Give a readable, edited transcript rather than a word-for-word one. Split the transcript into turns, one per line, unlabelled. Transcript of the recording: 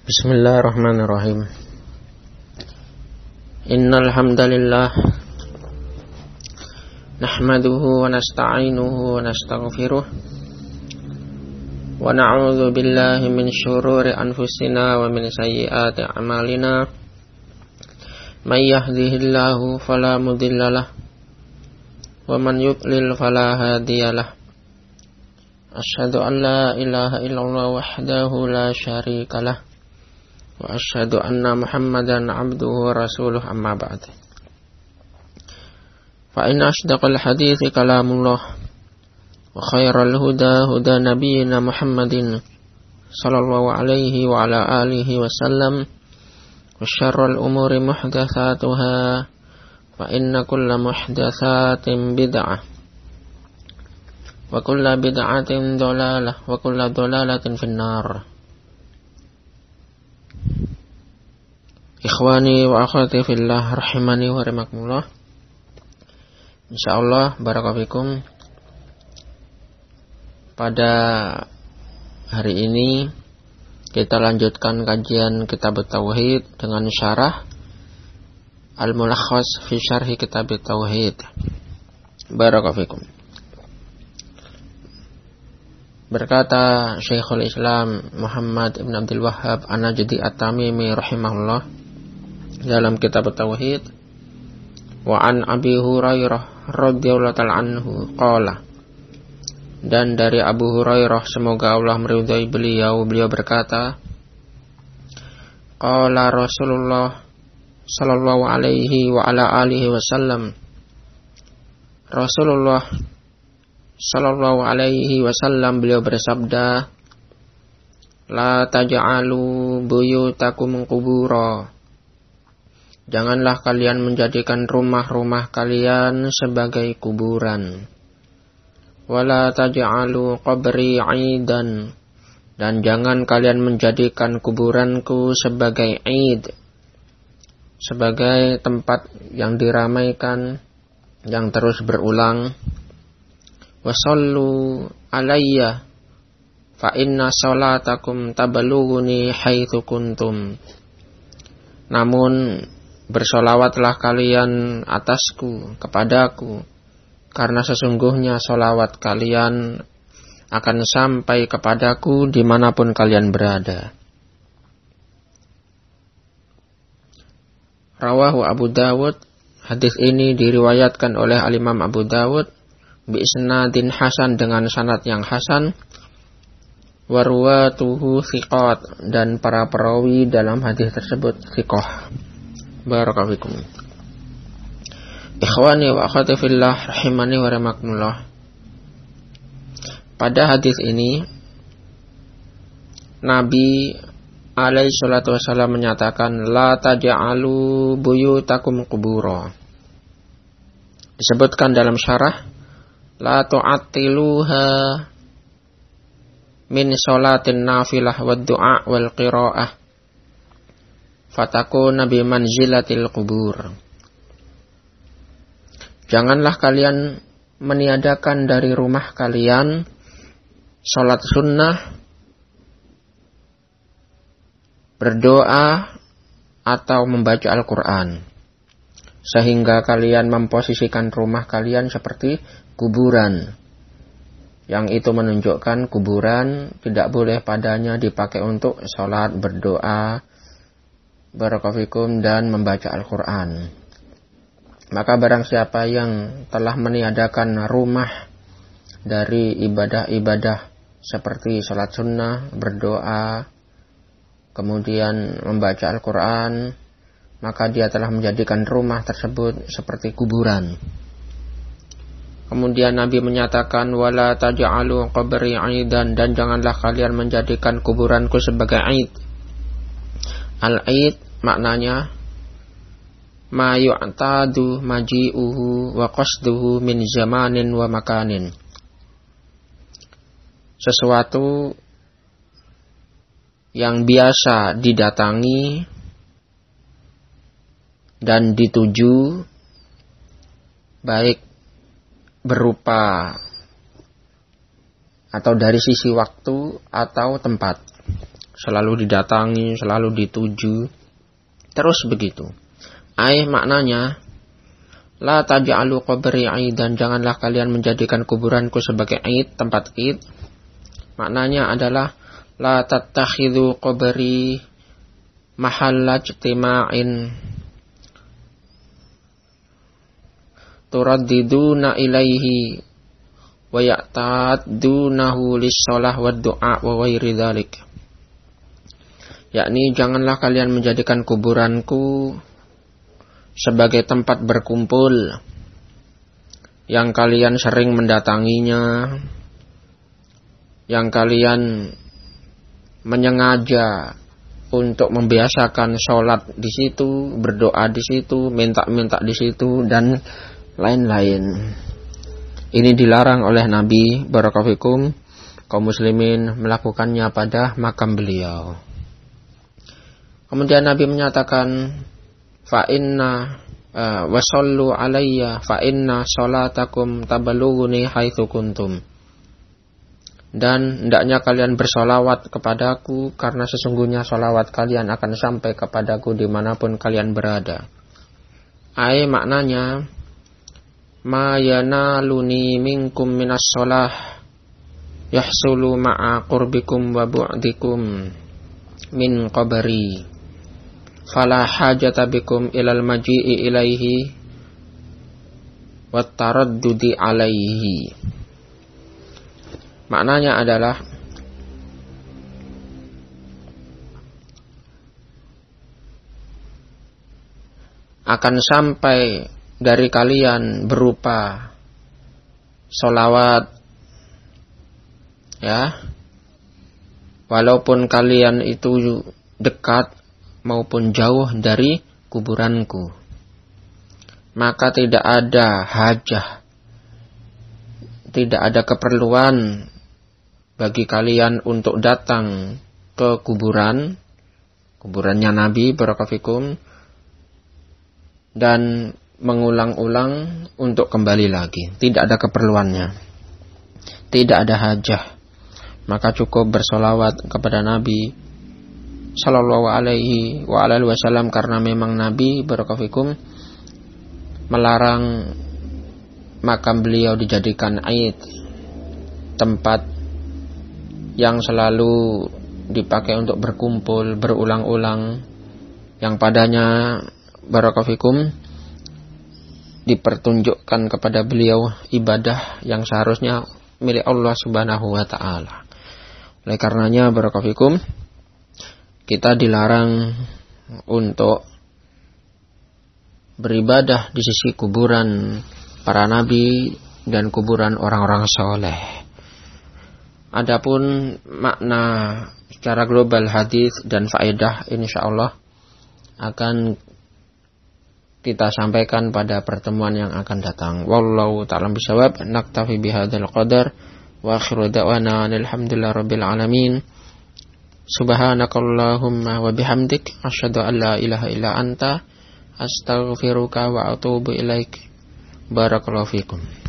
Bismillahirrahmanirrahim. Innal hamdalillah nahmaduhu wa nasta'inuhu wa nastaghfiruh wa na'udzu billahi min syururi anfusina wa min sayyiati a'malina. May yahdihillahu fala mudhillalah wa man yudlil fala hadiyalah. Asyhadu an la ilaha illallah wahdahu la syarikalah wa asyhadu anna Muhammadan abduhu wa rasuluh, amma ba'd. Fa inna asdaqal hadithi kalamullah wa khairal huda huda nabiyyina Muhammadin sallallahu alaihi wa ala alihi wa sallam, wa syarrul umuri muhdatsatuha fa inna kulla muhdatsatin bid'ah wa kulla bid'atin dhalalah wa kulla dhalalatin finnar. Ikhwani wa akhwati fillah rahimani wa rahimakumullah. Insyaallah barakafikum. Pada hari ini kita lanjutkan kajian kitab tauhid dengan syarah Al-Mulakhas fi Syarhi Kitab Tauhid. Barakafikum. Berkata Syekhul Islam Muhammad ibn Abdul Wahhab An-Najdi At-Tamimi rahimahullah dalam kitab Tauhid, wa an Abi Hurairah radhiyallahu ta'ala anhu qala, dan dari Abu Hurairah semoga Allah meridhai beliau berkata, qala Rasulullah sallallahu alaihi wa ala alihi wasallam, Rasulullah sallallahu alaihi wasallam beliau bersabda, la taj'alu buyutakum qubura, janganlah kalian menjadikan rumah-rumah kalian sebagai kuburan. Wala taj'alu qabri 'idan, dan jangan kalian menjadikan kuburanku sebagai 'id, sebagai tempat yang diramaikan, yang terus berulang. Wasallu alayya fa inna salatakum tablughuni haitsu kuntum, namun bersolawatlah kalian atasku, kepadaku, karena sesungguhnya solawat kalian akan sampai kepadaku dimanapun kalian berada. Rawahu Abu Dawud. Hadis ini diriwayatkan oleh Al-Imam Abu Dawud bi isnadin hasan, dengan sanad yang hasan. Warwatuhu thiqat, dan para perawi dalam hadis tersebut thiqah. Barakallahu. Ikhwani wa akhwati fillah rahimani wa rahimakumullah. Pada hadis ini Nabi alaihi salatu wasallam menyatakan, la taj'alu buyutakum qubura. Disebutkan dalam syarah, la tu'attiluha min sholatin nafilah wa du'a wal qira'ah fatakuna bi manzilatil qubur. Janganlah kalian meniadakan dari rumah kalian salat sunnah, berdoa, atau membaca Al-Quran, sehingga kalian memposisikan rumah kalian seperti kuburan. Yang itu menunjukkan kuburan tidak boleh padanya dipakai untuk salat, berdoa, barakafikum, dan membaca Al-Quran. Maka barang siapa yang telah meniadakan rumah dari ibadah-ibadah seperti salat sunnah, berdoa, kemudian membaca Al-Quran, maka dia telah menjadikan rumah tersebut seperti kuburan. Kemudian Nabi menyatakan, wala taj'alu qabri 'idan, dan janganlah kalian menjadikan kuburanku sebagai 'id. Al-'id maknanya ma yu'tadu maji'uhu wa qasduhu min zamanin wa makanin. Sesuatu yang biasa didatangi dan dituju, baik berupa atau dari sisi waktu atau tempat. selalu didatangi, selalu dituju. Terus begitu. Maknanya, la taj'alu qabri 'aidan, janganlah kalian menjadikan kuburanku sebagai 'aid, tempat 'id. Maknanya adalah la tattakhidhu qabri mahalla ijtima'in turaddiduna ilaihi wa ya'tadunahu lis-shalah wad du'a wa ghairi dzalik. Yakni janganlah kalian menjadikan kuburanku sebagai tempat berkumpul yang kalian sering mendatanginya, yang kalian menyengaja untuk membiasakan sholat di situ, berdoa di situ, minta-minta di situ, dan lain-lain. Ini dilarang oleh Nabi barakallahu fikum, kaum muslimin melakukannya pada makam beliau. Kemudian Nabi menyatakan, fa inna wa sallu alayya fa inna salatakum tabalughuni haitsu kuntum. Dan hendaknya kalian bersolawat kepadaku, karena sesungguhnya solawat kalian akan sampai kepadaku dimanapun kalian berada. Maknanya, ma yanaluni minkum minas sholah yahsulu ma'a qurbikum wa bu'dikum min qabri, fala hajata bikum ilal maji'i ilaihi wat taraddudi alaihi. Maknanya adalah akan sampai dari kalian berupa sholawat, ya, walaupun kalian itu dekat maupun jauh dari kuburanku, maka tidak ada hajah, tidak ada keperluan bagi kalian untuk datang ke kuburannya Nabi barakallahu fikum, dan mengulang-ulang untuk kembali lagi. Tidak ada keperluannya, tidak ada hajah. Maka cukup bersolawat kepada Nabi sallallahu alaihi wa alihi wasallam, karena memang Nabi barakallahu fikum melarang makam beliau dijadikan aid, tempat yang selalu dipakai untuk berkumpul berulang-ulang, yang padanya barakallahu fikum dipertunjukkan kepada beliau ibadah yang seharusnya milik Allah Subhanahu wa taala. Oleh karenanya barakallahu fikum, kita dilarang untuk beribadah di sisi kuburan para nabi dan kuburan orang-orang soleh. Adapun makna secara global hadis dan faedah insyaallah akan kita sampaikan pada pertemuan yang akan datang. Wallahu ta'ala bishawab. Naktafi bihadzal qadar wa akhiru da'wana alhamdulillahirabbil alamin. Subhanakallahumma wa bihamdik asyhadu an la ilaha illa anta astaghfiruka wa atubu ilaik. Barakallahu fikum.